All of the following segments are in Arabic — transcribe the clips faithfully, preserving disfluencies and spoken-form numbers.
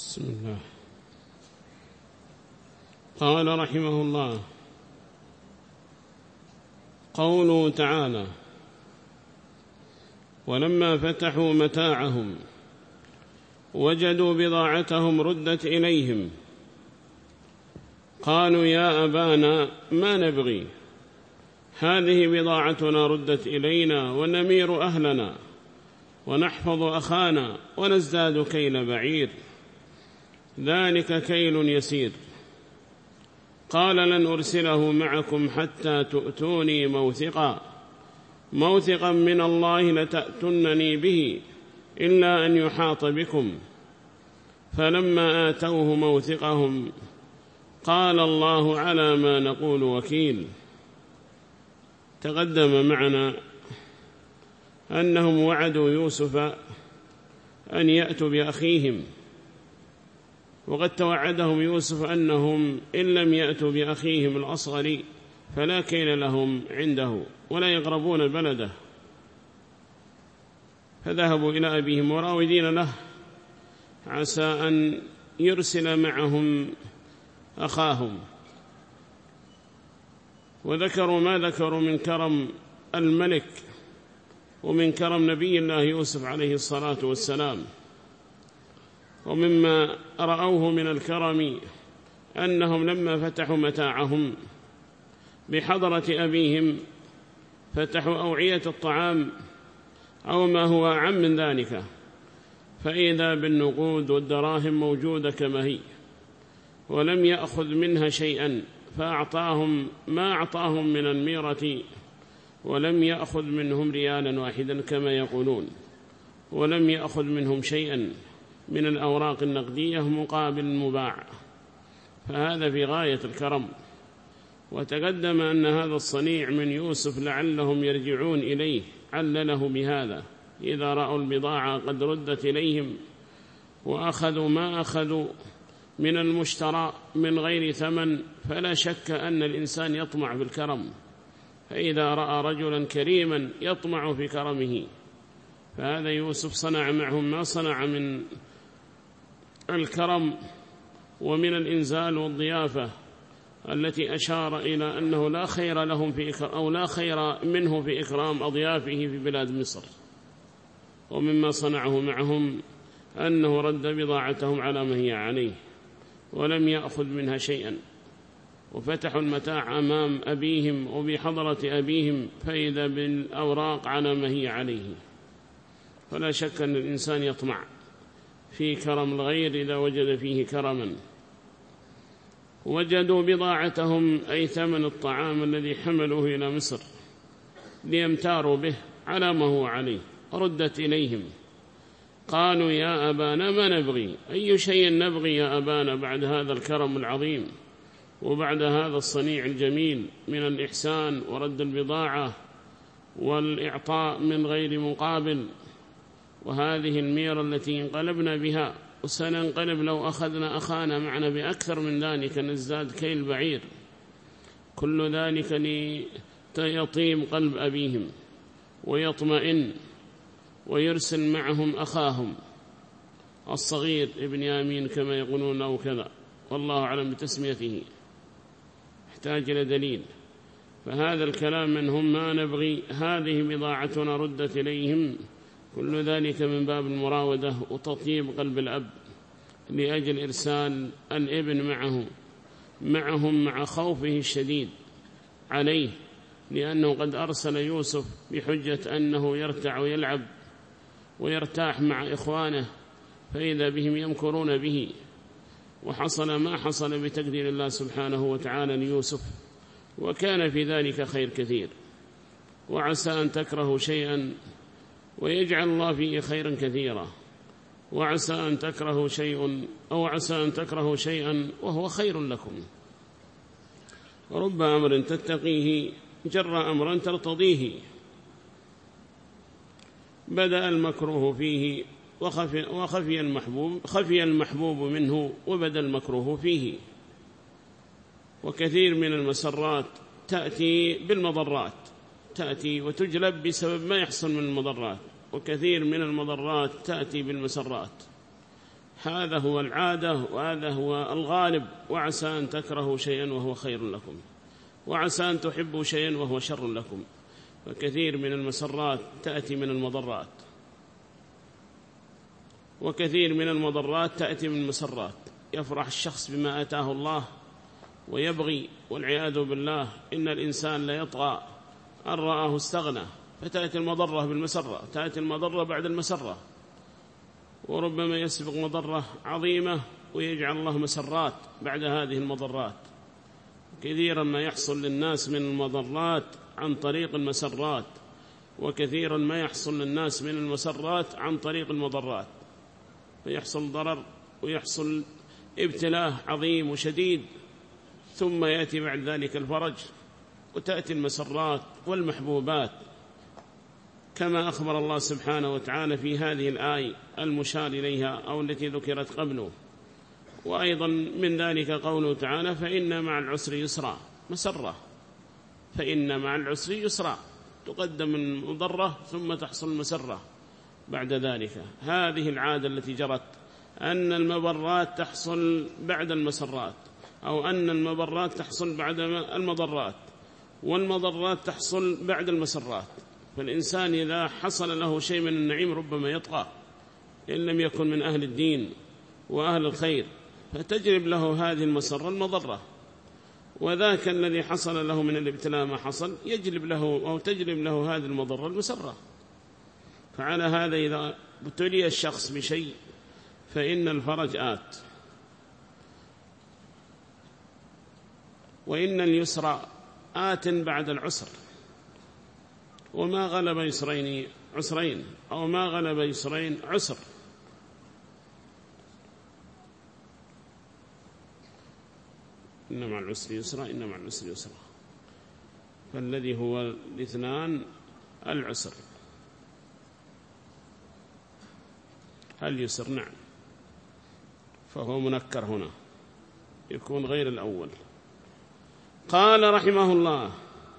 بسم الله. قال رحمه الله: قوله تعالى: ولما فتحوا متاعهم وجدوا بضاعتهم ردت إليهم قالوا يا أبانا ما نبغي، هذه بضاعتنا ردت إلينا ونمير أهلنا ونحفظ أخانا ونزداد كيل بعير، ذلك كيل يسير. قال لن أرسله معكم حتى تؤتوني موثقا موثقا من الله لتأتنني به إلا أن يحاط بكم. فلما آتوه موثقهم قال الله على ما نقول وكيل. تقدم معنا أنهم وعدوا يوسف أن يأتوا بأخيهم، وقد توعدهم يوسف أنهم إن لم يأتوا بأخيهم الأصغر فلا كيل لهم عنده ولا يقربون بلده. فذهبوا إلى أبيهم وراودين له عسى أن يرسل معهم أخاهم، وذكروا ما ذكروا من كرم الملك ومن كرم نبي الله يوسف عليه الصلاة والسلام. ومما رأوه من الكرم أنهم لما فتحوا متاعهم بحضرة أبيهم فتحوا أوعية الطعام أو ما هو أعم من ذلك، فإذا بالنقود والدراهم موجودة كما هي، ولم يأخذ منها شيئا، فأعطاهم ما أعطاهم من الميرة، ولم يأخذ منهم ريالا واحدا كما يقولون، ولم يأخذ منهم شيئا من الأوراق النقدية مقابل مباع، فهذا في غاية الكرم. وتقدم أن هذا الصنيع من يوسف لعلهم يرجعون إليه، علله بهذا إذا رأوا البضاعة قد ردت إليهم وأخذوا ما أخذوا من المشترى من غير ثمن، فلا شك أن الإنسان يطمع في الكرم، فإذا رأى رجلا كريما يطمع في كرمه. فهذا يوسف صنع معهم ما صنع من الكرم ومن الإنزال والضيافة التي أشار إلى أنه لا خير لهم في إكرام أو لا خير منه في إكرام أضيافه في بلاد مصر. ومما صنعه معهم أنه رد بضاعتهم على ما هي عليه ولم يأخذ منها شيئا، وفتحوا المتاع أمام أبيهم وبحضرة أبيهم فإذا بالأوراق على ما هي عليه. فلا شك أن الإنسان يطمع في كرم الغير إذا وجد فيه كرما. وجدوا بضاعتهم أي ثمن الطعام الذي حملوه إلى مصر ليمتاروا به على ما هو عليه، ردت إليهم. قالوا يا أبانا ما نبغي، أي شيء نبغي يا أبانا بعد هذا الكرم العظيم وبعد هذا الصنيع الجميل من الإحسان ورد البضاعة والإعطاء من غير مقابل، وهذه الميرة التي انقلبنا بها وسننقلب لو أخذنا أخانا معنا بأكثر من ذلك نزداد كيل بعير. كل ذلك ليطيب قلب أبيهم ويطمئن ويرسل معهم أخاهم الصغير ابن يامين كما يقولون أو كذا، والله أعلم بتسميته، يحتاج إلى دليل. فهذا الكلام منهم ما نبغي، هذه بضاعتنا ردت إليهم، كل ذلك من باب المراودة وتطيب قلب الأب لأجل إرسال الابن معه معهم مع خوفه الشديد عليه، لأنه قد أرسل يوسف بحجة أنه يرتع ويلعب ويرتاح مع إخوانه، فإذا بهم يمكرون به. وحصل ما حصل بتقدير الله سبحانه وتعالى ليوسف، وكان في ذلك خير كثير. وعسى أن تكرهوا شيئا ويجعل الله فيه خيرا كثيرا، وعسى أن تكرهوا شيئا أو عسى أن تكرهوا شيئا وهو خير لكم، ورب أمر تتقيه جر أمرا ترتضيه. بدأ المكروه فيه وخفي, وخفي المحبوب خفي المحبوب منه وبدأ المكروه فيه. وكثير من المسرات تأتي بالمضرات، تأتي وتجلب بسبب ما يحصل من المضرات، وكثير من المضرات تأتي بالمسرات. هذا هو العادة وهذا هو الغالب. وعسى أن تكرهوا شيئا وهو خير لكم، وعسى أن تحبوا شيئا وهو شر لكم. فكثير من المسرات تأتي من المضرات، وكثير من المضرات تأتي من المسرات. يفرح الشخص بما آتاه الله ويبغي، والعياذ بالله إن الإنسان لا يطغى أن رآه استغنى، فتأتي المضرة بالمسرة، تأتي المضرة بعد المسرة، وربما يسبق مضرة عظيمة ويجعل الله مسرات بعد هذه المضرات. كثيرا ما يحصل للناس من المضرات عن طريق المسرات، وكثيرا ما يحصل للناس من المسرات عن طريق المضرات، فيحصل ضرر ويحصل ابتلاء عظيم وشديد، ثم يأتي بعد ذلك الفرج، وتأتي المسرات والمحبوبات كما أخبر الله سبحانه وتعالى في هذه الآية المشار إليها أو التي ذكرت قبله. وأيضا من ذلك قوله تعالى: فإن مع العسر يسرا، مسرة، فإن مع العسر يسرا، تقدم المضرة ثم تحصل المسرة بعد ذلك. هذه العادة التي جرت، أن المضرات تحصل بعد المسرات، أو أن المضرات تحصل بعد المضرات، والمضرات تحصل بعد المسرات. فالإنسان إذا حصل له شيء من النعيم ربما يطغى إن لم يكن من أهل الدين وأهل الخير، فتجلب له هذه المسرة المضرة، وذاك الذي حصل له من الابتلاء ما حصل يجلب له أو تجلب له هذه المضرة المسرة. فعلى هذا إذا ابتلي الشخص بشيء فإن الفرج آت، وإن اليسر آت بعد العسر، وما غلب يسرين عسرين، أو ما غلب يسرين عسر. إن مع العسر يسرا، إن مع العسر يسرا، فالذي هو الاثنان العسر. اليسر نعم، فهو منكر هنا، يكون غير الأول. قال رحمه الله: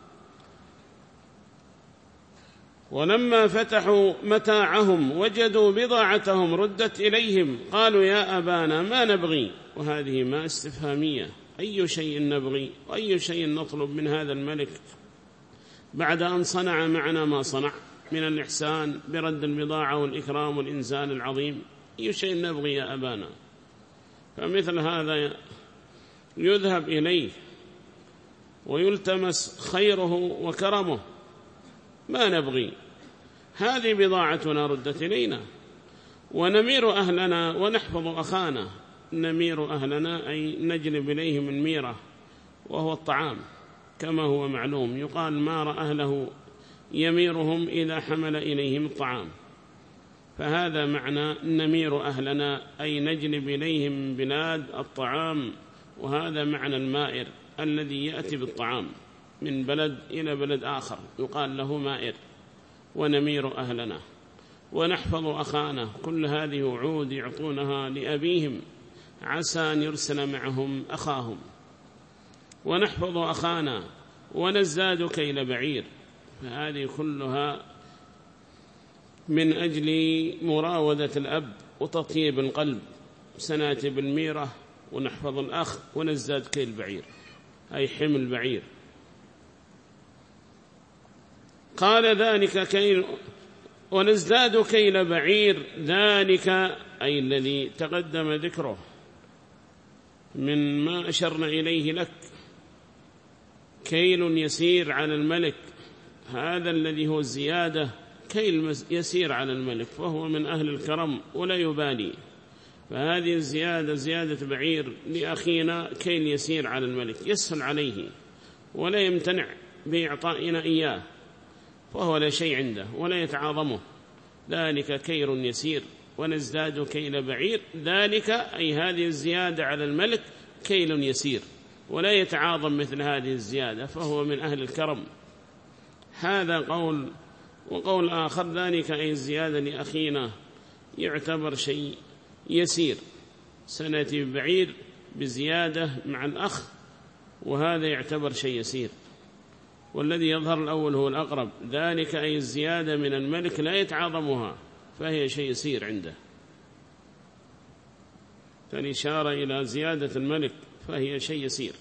ولما فتحوا متاعهم وجدوا بضاعتهم ردت إليهم قالوا يا أبانا ما نبغي. وهذه ما استفهامية، أي شيء نبغي وأي شيء نطلب من هذا الملك بعد أن صنع معنا ما صنع من الإحسان برد البضاعة والإكرام والإنزال العظيم؟ أي شيء نبغي يا أبانا؟ فمثل هذا يذهب إليه ويلتمس خيره وكرمه. ما نبغي، هذه بضاعتنا ردت إلينا، ونمير أهلنا ونحفظ أخانا. نمير أهلنا أي نجلب إليهم الميرة، وهو الطعام كما هو معلوم، يقال مار أهله يميرهم إذا حمل إليهم الطعام، فهذا معنى نمير أهلنا أي نجلب إليهم بلاد الطعام. وهذا معنى المائر الذي يأتي بالطعام من بلد إلى بلد آخر، يقال له مائر. ونمير أهلنا ونحفظ أخانا، كل هذه وعود يعطونها لأبيهم عسى أن يرسل معهم أخاهم. ونحفظ أخانا ونزداد كيل بعير، فهذه كلها من أجل مراودة الأب وتطيب القلب. سنأتي بالميرة ونحفظ الأخ ونزداد كيل بعير أي حمل بعير. قال ذلك كيل ونزداد كيل بعير، ذلك أي الذي تقدم ذكره من ما أشرنا إليه لك، كيل يسير على الملك، هذا الذي هو الزيادة كيل يسير على الملك، فهو من أهل الكرم ولا يبالي. فهذه الزيادة زيادة بعير لأخينا كيل يسير على الملك، يسهل عليه ولا يمتنع بإعطائنا إياه، فهو لا شيء عنده ولا يتعاظمه. ذلك كيل يسير ونزداد كيل بعير، ذلك أي هذه الزيادة على الملك كيل يسير ولا يتعاظم مثل هذه الزيادة، فهو من أهل الكرم. هذا قول. وقول آخر ذلك أي الزيادة لأخينا يعتبر شيء يسير، سنأتي بعير بزيادة مع الأخ، وهذا يعتبر شيء يسير. والذي يظهر الأول هو الأقرب، ذلك أي الزيادة من الملك لا يتعاظمها، فهي شيء يسير عنده. فالإشارة إلى زيادة الملك فهي شيء يسير.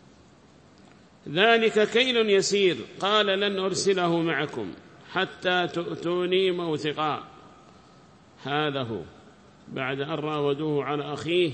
ذلك كيل يسير. قال لن أرسله معكم حتى تؤتوني موثقا. هذا هو بعد أن راودوه على أخيه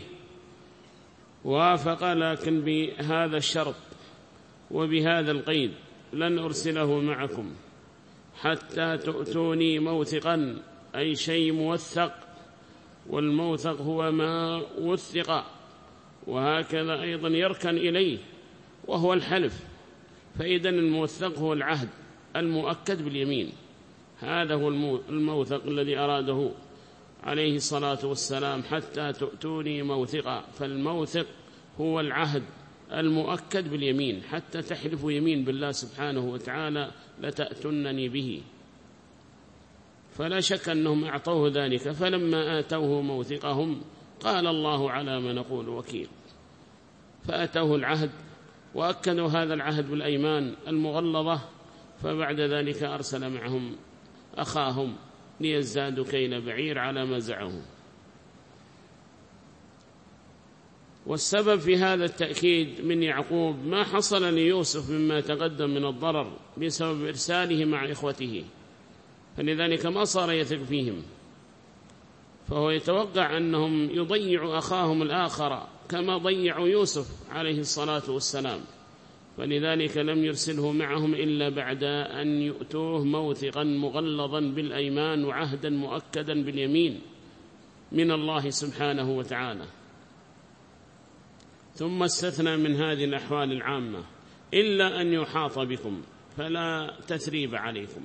وافق، لكن بهذا الشرط وبهذا القيد: لن أرسله معكم حتى تؤتوني موثقا، أي شيء موثق، والموثق هو ما وثق، وهكذا أيضا يركن إليه وهو الحلف. فإذا الموثق هو العهد المؤكد باليمين، هذا هو الموثق الذي أراده عليه الصلاة والسلام: حتى تؤتوني موثقا. فالموثق هو العهد المؤكد باليمين، حتى تحلفوا يمين بالله سبحانه وتعالى لتأتنني به. فلا شك أنهم أعطوه ذلك. فلما آتوه موثقهم قال الله على ما نقول وكيل. فأتوه العهد وأكدوا هذا العهد بالأيمان المغلظة. فبعد ذلك أرسل معهم أخاهم ليزدادوا كيل بعير على ما زعموا. والسبب في هذا التأكيد من يعقوب ما حصل ليوسف مما تقدم من الضرر بسبب إرساله مع إخوته، فلذلك ما صار يثق فيهم، فهو يتوقع أنهم يضيعوا أخاهم الآخر كما ضيعوا يوسف عليه الصلاة والسلام، فلذلك لم يرسله معهم إلا بعد أن يؤتوه موثقا مغلظا بالأيمان وعهدا مؤكدا باليمين من الله سبحانه وتعالى. ثم استثنى من هذه الأحوال العامة: إلا أن يحاط بكم فلا تثريب عليكم،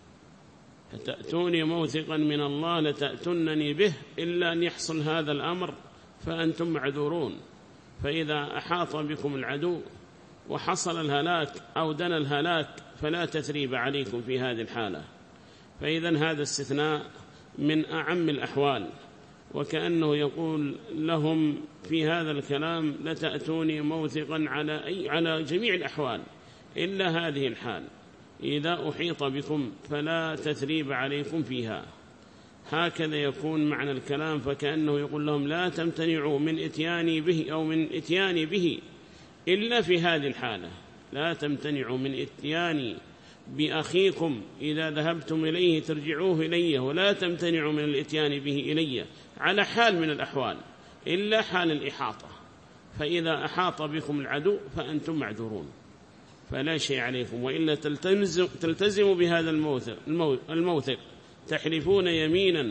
فتأتوني موثقا من الله لتأتنني به، إلا أن يحصل هذا الأمر فأنتم معذورون. فإذا أحاط بكم العدو وحصل الهلاك أو دنا الهلاك فلا تثريب عليكم في هذه الحالة. فإذا هذا استثناء من أعم الأحوال، وكأنه يقول لهم في هذا الكلام: لتأتوني موثقا على, أي على جميع الأحوال إلا هذه الحال، إذا أحيط بكم فلا تثريب عليكم فيها. هكذا يكون معنى الكلام. فكأنه يقول لهم: لا تمتنعوا من إتياني به أو من إتياني به إلا في هذه الحالة، لا تمتنعوا من إتياني بأخيكم إذا ذهبتم إليه ترجعوه إليه، ولا تمتنعوا من الإتيان به إليه على حال من الأحوال إلا حال الإحاطة. فإذا أحاط بكم العدو فأنتم معذورون فلا شيء عليكم، وإلا تلتزموا بهذا الموثق, الموثق تحلفون يمينا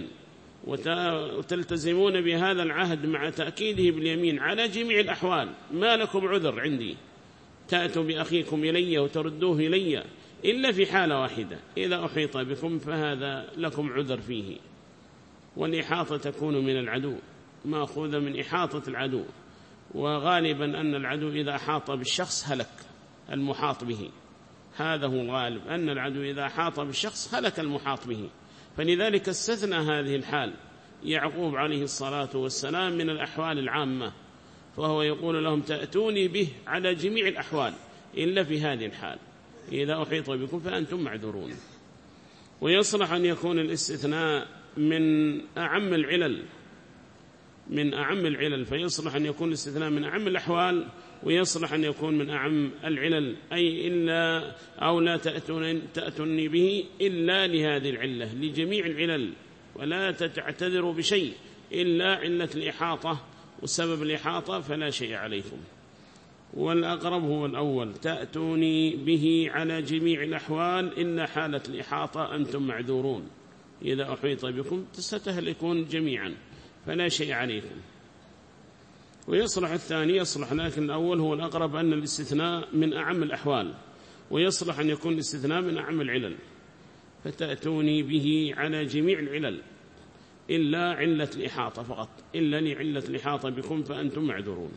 وتلتزمون بهذا العهد مع تأكيده باليمين على جميع الأحوال. ما لكم عذر عندي تأتوا بأخيكم إلي وتردوه إلي إلا في حالة واحدة: إذا أحيط بكم فهذا لكم عذر فيه. والإحاطة تكون من العدو، مأخوذة من إحاطة العدو، وغالبا أن العدو إذا أحاط بالشخص هلك المحاط به، هذا هو الغالب، أن العدو إذا أحاط بالشخص هلك المحاط به. فلذلك استثنى هذه الحال يعقوب عليه الصلاة والسلام من الأحوال العامة، فهو يقول لهم: تأتوني به على جميع الأحوال إلا في هذه الحال، إذا أحيط بكم فأنتم معذورون. ويصلح أن يكون الاستثناء من أعم العلل من أعم العلل فيصلح أن يكون الاستثناء من أعم الأحوال، ويصلح أن يكون من أعم العلل، أي إلا أو لا تأتوني به إلا لهذه العلة، لجميع العلل، ولا تعتذروا بشيء إلا علة الإحاطة وسبب الإحاطة فلا شيء عليكم. والأقرب هو الأول: تأتوني به على جميع الأحوال إلا حالة الإحاطة أنتم معذورون، إذا أحيط بكم ستهلكون جميعا فلا شيء عليكم. ويصلح الثاني يصلح، لكن الأول هو الأقرب، أن الاستثناء من أعم الأحوال، ويصلح أن يكون الاستثناء من أعم العلل. فتأتوني به على جميع العلل إلا علة الإحاطة فقط، إلا لعلة الإحاطة بكم فأنتم معذورون.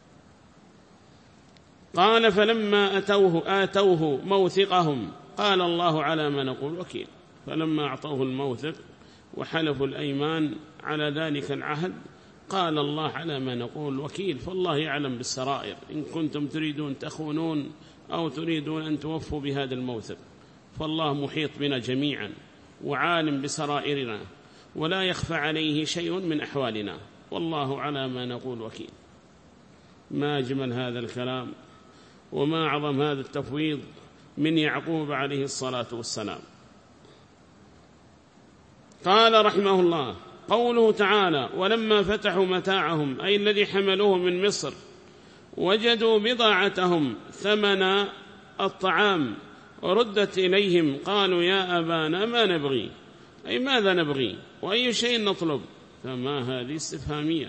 قال: فلما أتوه آتوه موثقهم قال الله على ما نقول وكيل. فلما أعطوه الموثق وحلفوا الأيمان على ذلك العهد قال الله على ما نقول وكيل. فالله يعلم بالسرائر، إن كنتم تريدون تخونون أو تريدون أن توفوا بهذا الموثق، فالله محيط بنا جميعا وعالم بسرائرنا، ولا يخفى عليه شيء من أحوالنا، والله على ما نقول وكيل. ما أجمل هذا الكلام وما أعظم هذا التفويض من يعقوب عليه الصلاة والسلام. قال رحمه الله: قوله تعالى: ولما فتحوا متاعهم، أي الذي حملوه من مصر، وجدوا بضاعتهم ثمن الطعام وردت إليهم قالوا يا أبانا ما نبغي، أي ماذا نبغي وأي شيء نطلب، فما هذه استفهامية.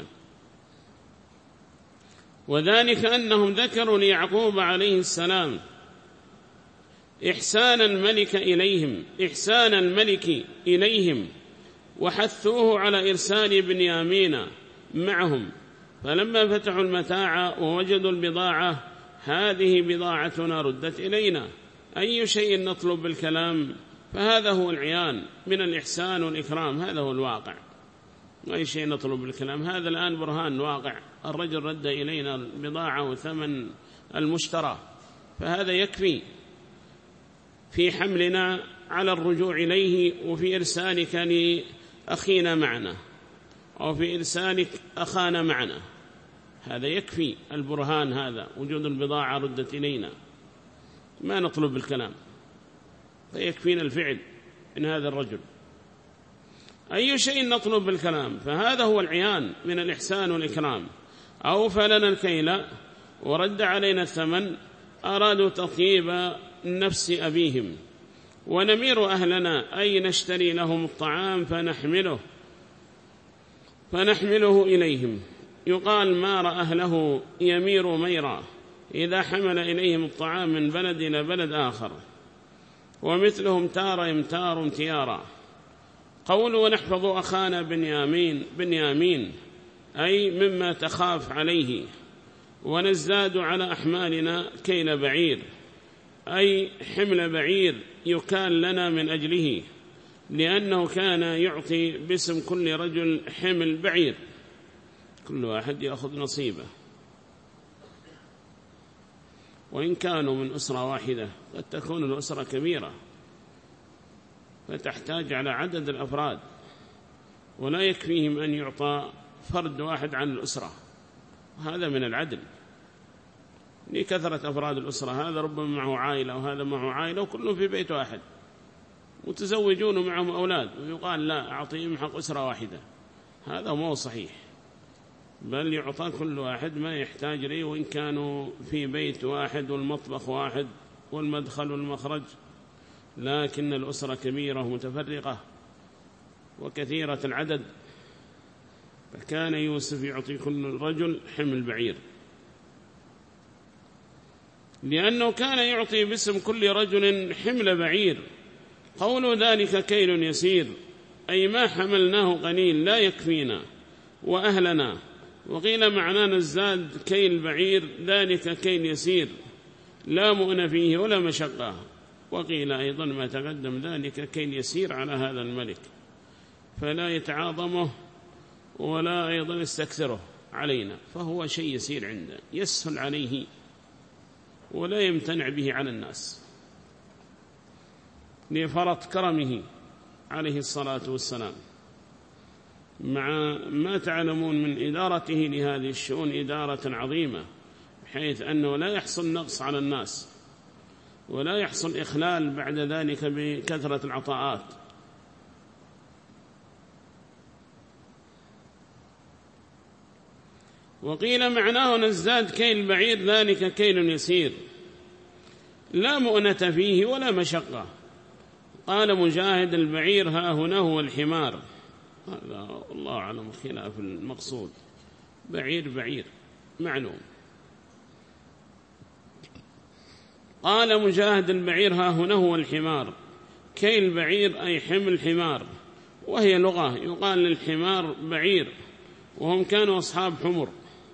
وذلك أنهم ذكروا ليعقوب عليه السلام إحسان الملك إليهم إحسان الملك إليهم وحثوه على إرسال بنيامين معهم، فلما فتحوا المتاع ووجدوا البضاعة: هذه بضاعتنا ردت إلينا، أي شيء نطلب بالكلام، فهذا هو العيان من الإحسان والإكرام، هذا هو الواقع. أي شيء نطلب بالكلام، هذا الآن برهان واقع، الرجل رد إلينا البضاعة وثمن المشترى، فهذا يكفي في حملنا على الرجوع إليه وفي إرسالك لأخينا معنا أو في إرسالك أخانا معنا، هذا يكفي البرهان، هذا وجود البضاعة ردت إلينا، ما نطلب بالكلام، فيكفينا الفعل من هذا الرجل. أي شيء نطلب بالكلام، فهذا هو العيان من الإحسان والإكرام. أوفى لنا الكيل ورد علينا الثمن، أرادوا تطيب نفس أبيهم. ونمير أهلنا، أي نشتري لهم الطعام فنحمله فنحمله إليهم. يقال مار أهله يمير ميرا، إذا حمل إليهم الطعام من بلد إلى بلد آخر. ومثلهم تار يمتار امتيارا. قول ونحفظ أخانا بنيامين بنيامين، أي مما تخاف عليه. ونزداد على أحمالنا كيل بعير، أي حمل بعير يكال لنا من أجله، لأنه كان يعطي باسم كل رجل حمل بعير، كل واحد يأخذ نصيبه. وإن كانوا من أسرة واحدة قد تكون الأسرة كبيرة فتحتاج على عدد الأفراد، ولا يكفيهم أن يعطى فرد واحد عن الأسرة، هذا من العدل. لكثرة أفراد الأسرة، هذا ربما معه عائلة وهذا معه عائلة وكلهم في بيت واحد متزوجون ومعهم أولاد، ويقال لا أعطيهم حق أسرة واحدة، هذا مو صحيح، بل يعطى كل واحد ما يحتاج ليه، وإن كانوا في بيت واحد والمطبخ واحد والمدخل والمخرج، لكن الأسرة كبيرة ومتفرقة وكثيرة العدد، فكان يوسف يعطي كل رجل حمل بعير، لأنه كان يعطي باسم كل رجل حمل بعير. قول ذلك كيل يسير، أي ما حملناه قليل لا يكفينا وأهلنا. وقيل معناه نزداد كيل بعير، ذلك كيل يسير لا مؤن فيه ولا مشقة. وقيل أيضا ما تقدم ذلك كيل يسير على هذا الملك، فلا يتعاظمه ولا أيضا يستكثره علينا، فهو شيء يسير عنده يسهل عليه ولا يمتنع به على الناس، لفرط كرمه عليه الصلاة والسلام، مع ما تعلمون من إدارته لهذه الشؤون إدارة عظيمة، بحيث أنه لا يحصل نقص على الناس ولا يحصل إخلال بعد ذلك بكثرة العطاءات. وقيل معناه نزداد كيل بعير، ذلك كيل يسير لا مؤنة فيه ولا مشقة. قال مجاهد البعير ها هنا هو الحمار، هذا الله أعلم خلاف المقصود، بعير بعير معلوم. قال مجاهد البعير ها هنا هو الحمار، كيل بعير أي حمل حمار، وهي لغة يقال للحمار بعير، وهم كانوا أصحاب حمر.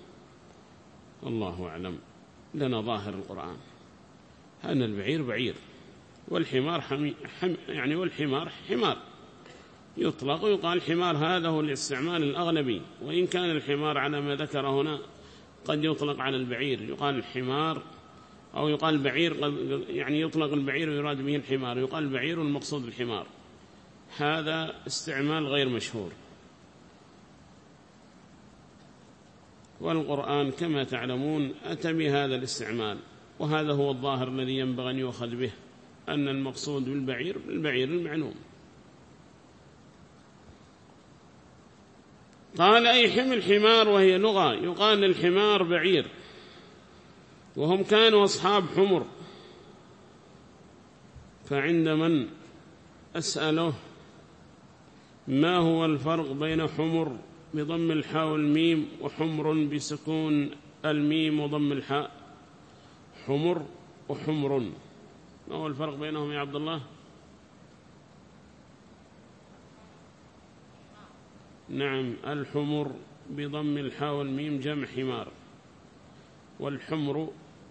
الله أعلم، لنا ظاهر القرآن أن البعير بعير والحمار حمي حم يعني والحمار حمار يطلق، ويقال حمار، هذا هو الاستعمال الأغلبي، وإن كان الحمار على ما ذكر هنا قد يطلق على البعير، يقال الحمار أو يقال بعير، يعني يطلق البعير ويراد به الحمار، يقال البعير والمقصود الحمار، هذا استعمال غير مشهور. والقرآن كما تعلمون أتى بهذا الاستعمال، وهذا هو الظاهر الذي ينبغي أن يؤخذ به، أن المقصود بالبعير بالبعير المعلوم. قال أي حمل حمار، وهي لغة يقال للحمار بعير، وهم كانوا أصحاب حمر. فعند من أسأله ما هو الفرق بين حمر بضم الحاء والميم وحمر بسكون الميم وضم الحاء؟ حمر وحمر، ما هو الفرق بينهم يا عبد الله؟ نعم، الحمر بضم الحاء والميم جمع حمار، والحمر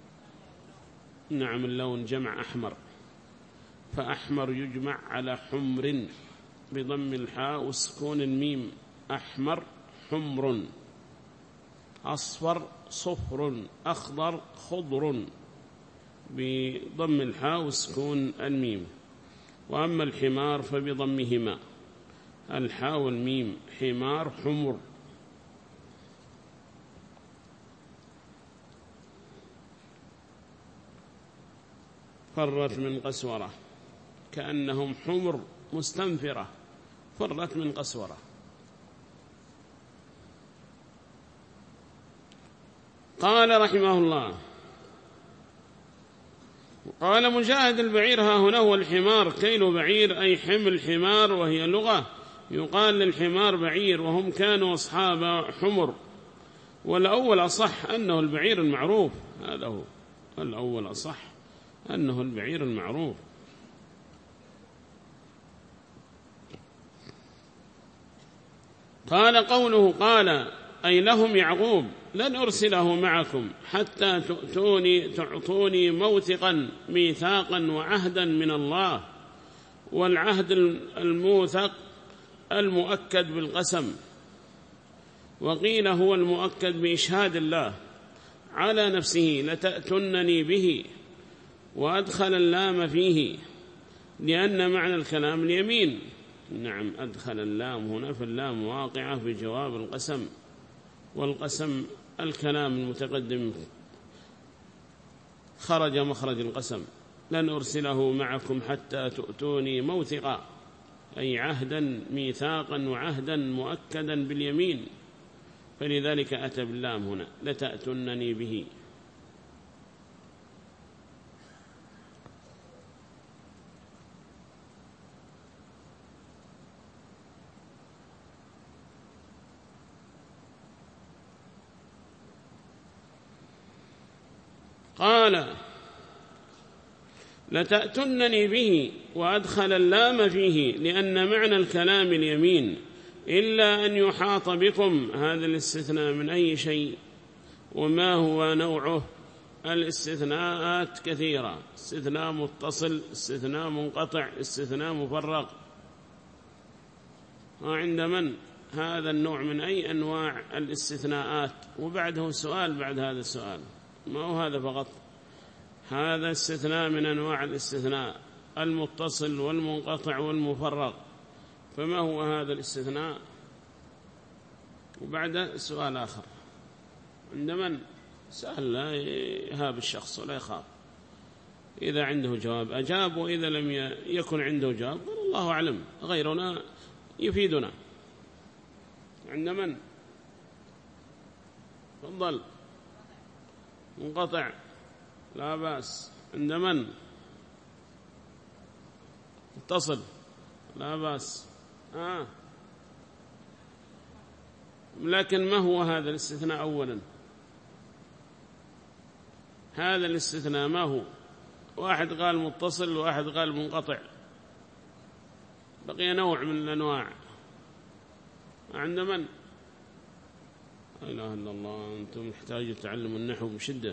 نعم اللون جمع أحمر، فأحمر يجمع على حمر بضم الحاء وسكون الميم، أحمر حمر، أصفر صفر، أخضر خضر بضم الحاء وسكون الميم. وأما الحمار فبضمهما الحاء والميم، حمار حمر. فرت من قسورة، كأنهم حمر مستنفرة، فرت من قسورة. قال رحمه الله، قال مجاهد البعير ها هنا هو الحمار، كيل بعير أي حمل حمار، وهي لغة يقال للحمار بعير، وهم كانوا أصحاب حمر. والأول أصح أنه البعير المعروف، هذا هو الأول أصح أنه البعير المعروف. قال قوله قال أي لهم يعقوب لن أرسله معكم حتى تؤتوني تعطوني موثقا ميثاقا وعهدا من الله، والعهد الموثق المؤكد بالقسم، وقيل هو المؤكد بإشهاد الله على نفسه لتأتنني به، وأدخل اللام فيه لأن معنى الكلام اليمين. نعم، أدخل اللام هنا، فاللام واقعة في جواب القسم، والقسم الكلام المتقدم خرج مخرج القسم. لن أرسله معكم حتى تؤتوني موثقا أي عهدا ميثاقا وعهدا مؤكدا باليمين، فلذلك أتى باللام هنا لتأتنني به. قال لتأتنني به، وأدخل اللام فيه لأن معنى الكلام اليمين، إلا أن يحاط بكم، هذا الاستثناء من أي شيء وما هو نوعه؟ الاستثناءات كثيرة، استثناء متصل، استثناء منقطع، استثناء مفرق. وعند من هذا النوع من أي أنواع الاستثناءات؟ وبعده سؤال بعد هذا السؤال، ما هو هذا فقط، هذا استثناء من أنواع الاستثناء المتصل والمنقطع والمفرق، فما هو هذا الاستثناء؟ وبعد سؤال آخر عند من سأل، لا يهاب الشخص ولا يخاف، إذا عنده جواب أجاب، وإذا لم يكن عنده جواب قال الله أعلم، غيرنا يفيدنا. عند من؟ تفضل. منقطع لا بأس. عند من؟ متصل لا بأس. آه. لكن ما هو هذا الاستثناء أولا؟ هذا الاستثناء ما هو؟ واحد قال متصل وواحد قال منقطع، بقي نوع من الأنواع. عند من؟ لا إله إلا الله، أنتم محتاجوا تعلموا النحو بشدة.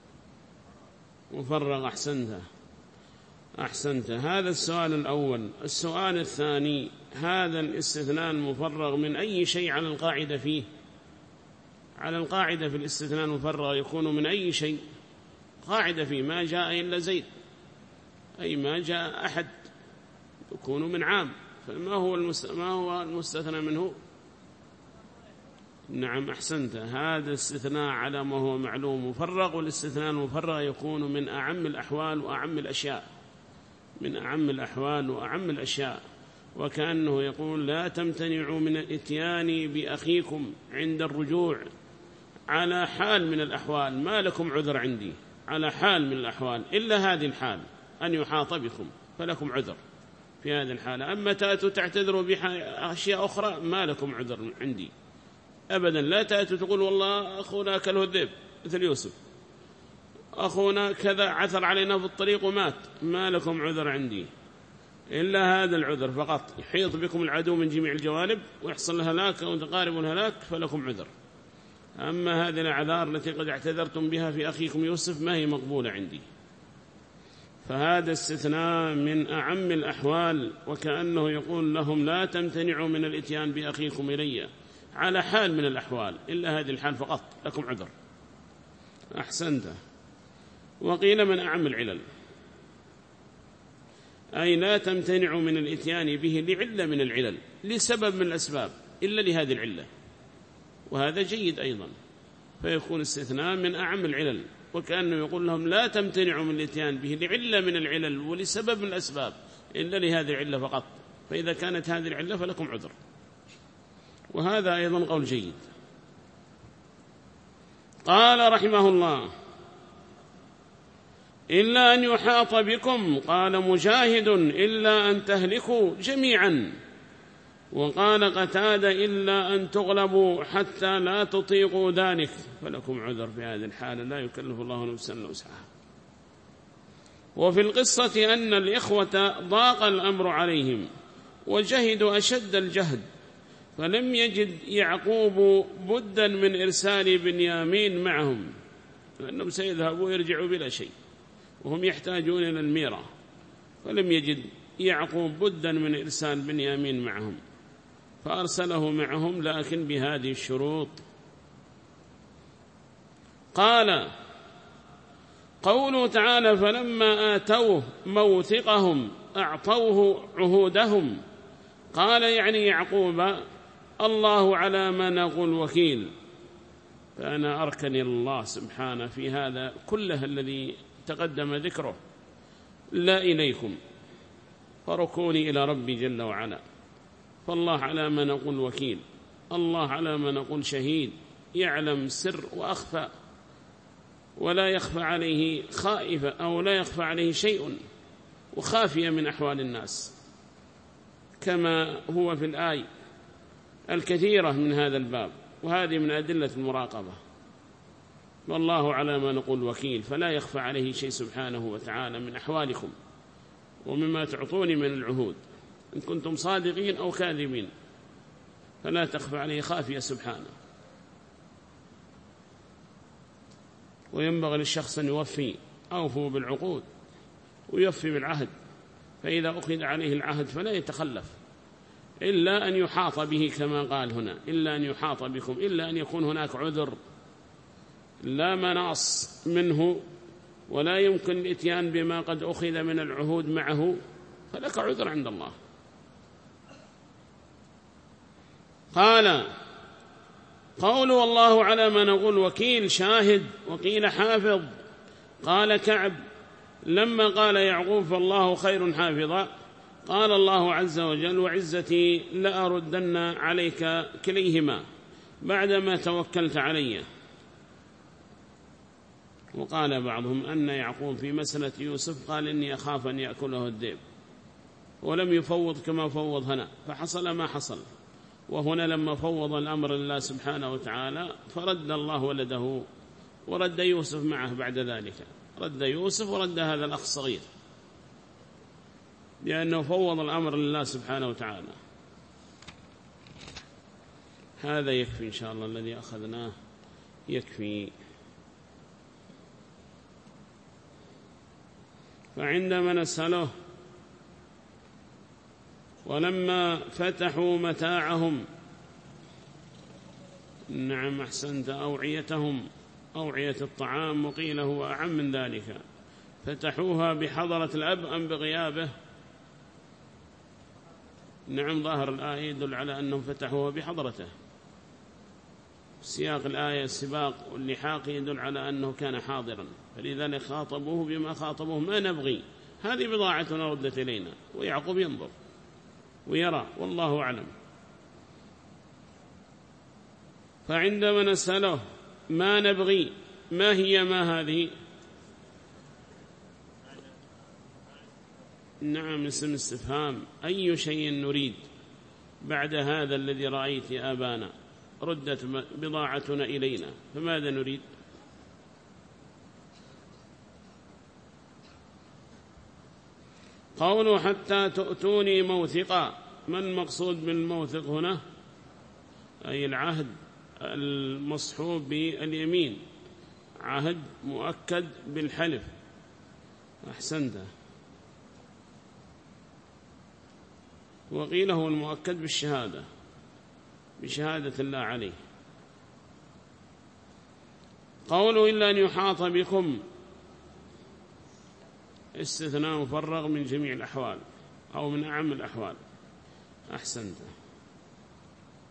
مفرغ، أحسنت أحسنت. هذا السؤال الأول. السؤال الثاني، هذا الاستثناء المفرغ من أي شيء على القاعدة فيه؟ على القاعدة في الاستثناء المفرغ يكون من أي شيء؟ قاعدة فيه ما جاء إلا زيد، أي ما جاء أحد، يكون من عام. فما هو ما هو المستثنى منه؟ نعم أحسنت، هذا استثناء على ما هو معلوم مفرغ، والاستثناء المفرغ يكون من أعم الأحوال وأعم الأشياء، من أعم الأحوال وأعم الأشياء. وكأنه يقول لا تمتنعوا من الإتيان بأخيكم عند الرجوع على حال من الأحوال، ما لكم عذر عندي على حال من الأحوال إلا هذه الحال أن يحاط بكم فلكم عذر في هذه الحالة. أما تأتوا تعتذروا بأشياء أخرى ما لكم عذر عندي أبدا. لا تأتوا تقول والله أخونا أكله الذئب مثل يوسف، أخونا كذا عثر علينا في الطريق ومات، ما لكم عذر عندي إلا هذا العذر فقط. يحيط بكم العدو من جميع الجوانب ويحصل الهلاك أو تقارب الهلاك فلكم عذر. أما هذه الأعذار التي قد اعتذرتم بها في أخيكم يوسف ما هي مقبولة عندي. فهذا استثناء من أعم الأحوال، وكأنه يقول لهم لا تمتنعوا من الإتيان بأخيكم إلي على حال من الأحوال إلا هذه الحال فقط لكم عذر. أحسنت. وقيل من أعم العلل، أي لا تمتنعوا من الإتيان به لعلة من العلل، لسبب من الأسباب إلا لهذه العلة، وهذا جيد أيضا، فيكون استثناء من أعم العلل. وكأنه يقول لهم لا تمتنعوا من الإتيان به لعلة من العلل ولسبب من الأسباب إلا لهذه العلة فقط، فإذا كانت هذه العلة فلكم عذر. وهذا أيضا قول جيد. قال رحمه الله إلا أن يحاط بكم، قال مجاهد إلا أن تهلكوا جميعا، وقال قتادة إلا أن تغلبوا حتى لا تطيقوا ذلك فلكم عذر في هذه الحالة، لا يكلف الله نفسا إلا وسعها. وفي القصة أن الإخوة ضاق الأمر عليهم وجهدوا أشد الجهد، فلم يجد يعقوب بدا من إرسال بنيامين معهم، لأنهم سيذهبوا ويرجعوا بلا شيء وهم يحتاجون إلى الميرة، فلم يجد يعقوب بدا من إرسال بنيامين معهم فأرسله معهم، لكن بهذه الشروط. قال قوله تعالى فلما آتوه موثقهم أعطوه عهودهم، قال يعني يعقوب الله على ما نقول وكيل، فأنا أركني الله سبحانه في هذا كله الذي تقدم ذكره، لا إليكم، فركوني إلى ربي جل وعلا. فالله على ما نقول وكيل، الله على ما نقول شهيد، يعلم سر وأخفى، ولا يخفى عليه خائفة أو لا يخفى عليه شيء وخافية من أحوال الناس، كما هو في الآية الكثيرة من هذا الباب، وهذه من أدلة المراقبة. والله على ما نقول وكيل، فلا يخفى عليه شيء سبحانه وتعالى من أحوالكم ومما تعطوني من العهود، إن كنتم صادقين أو كاذبين فلا تخفى عليه خافية سبحانه. وينبغي للشخص أن يوفي، أوفوا بالعقود ويوفي بالعهد، فإذا أخذ عليه العهد فلا يتخلف، إلا أن يحاط به كما قال هنا، إلا أن يحاط بكم، إلا أن يكون هناك عذر لا مناص منه ولا يمكن الإتيان بما قد أخذ من العهود معه، فلك عذر عند الله. قال قول والله على ما نقول وكيل شاهد، وقيل حافظ. قال كعب لما قال يعقوب فالله خير حافظا، قال الله عز وجل وعزتي لأردن عليك كليهما بعدما توكلت علي. وقال بعضهم أن يعقوب في مسألة يوسف قال إني أخاف أن يأكله الذئب، ولم يفوض كما فوض هنا، فحصل ما حصل. وهنا لما فوض الأمر لله سبحانه وتعالى فرد الله ولده ورد يوسف معه بعد ذلك، رد يوسف ورد هذا الأخ الصغير، لأنه فوض الأمر لله سبحانه وتعالى. هذا يكفي إن شاء الله، الذي أخذناه يكفي. فعندما نسأله ولما فتحوا متاعهم، نعم أحسنت، أوعيتهم، أوعية الطعام، وقيل هو أعم من ذلك، فتحوها بحضرة الأب أم بغيابه؟ نعم ظاهر الآية يدل على أنهم فتحوها بحضرته، سياق الآية السباق واللحاق يدل على أنه كان حاضرا، فلذلك خاطبوه بما خاطبوه ما نبغي، هذه بضاعتنا ردت إلينا. ويعقوب ينظر ويرى والله أعلم. فعندما نسأله ما نبغي ما هي ما هذه؟ نعم اسم استفهام، أي شيء نريد بعد هذا الذي رأيت يا أبانا؟ ردت بضاعتنا إلينا، فماذا نريد؟ قولوا حتى تؤتوني موثقا، ما المقصود بالموثق هنا؟ أي العهد المصحوب باليمين، عهد مؤكد بالحلف. أحسنت. وقيل هو المؤكد بالشهادة، بشهادة الله عليه. قولوا إلا أن يحاط بكم، استثناء مفرغ من جميع الأحوال أو من أعم الأحوال. أحسنت.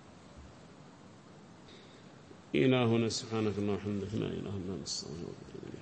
إلهنا سبحانك اللهم وبحمدك لا إله إلا أنت نستغفرك ونتوب إليك.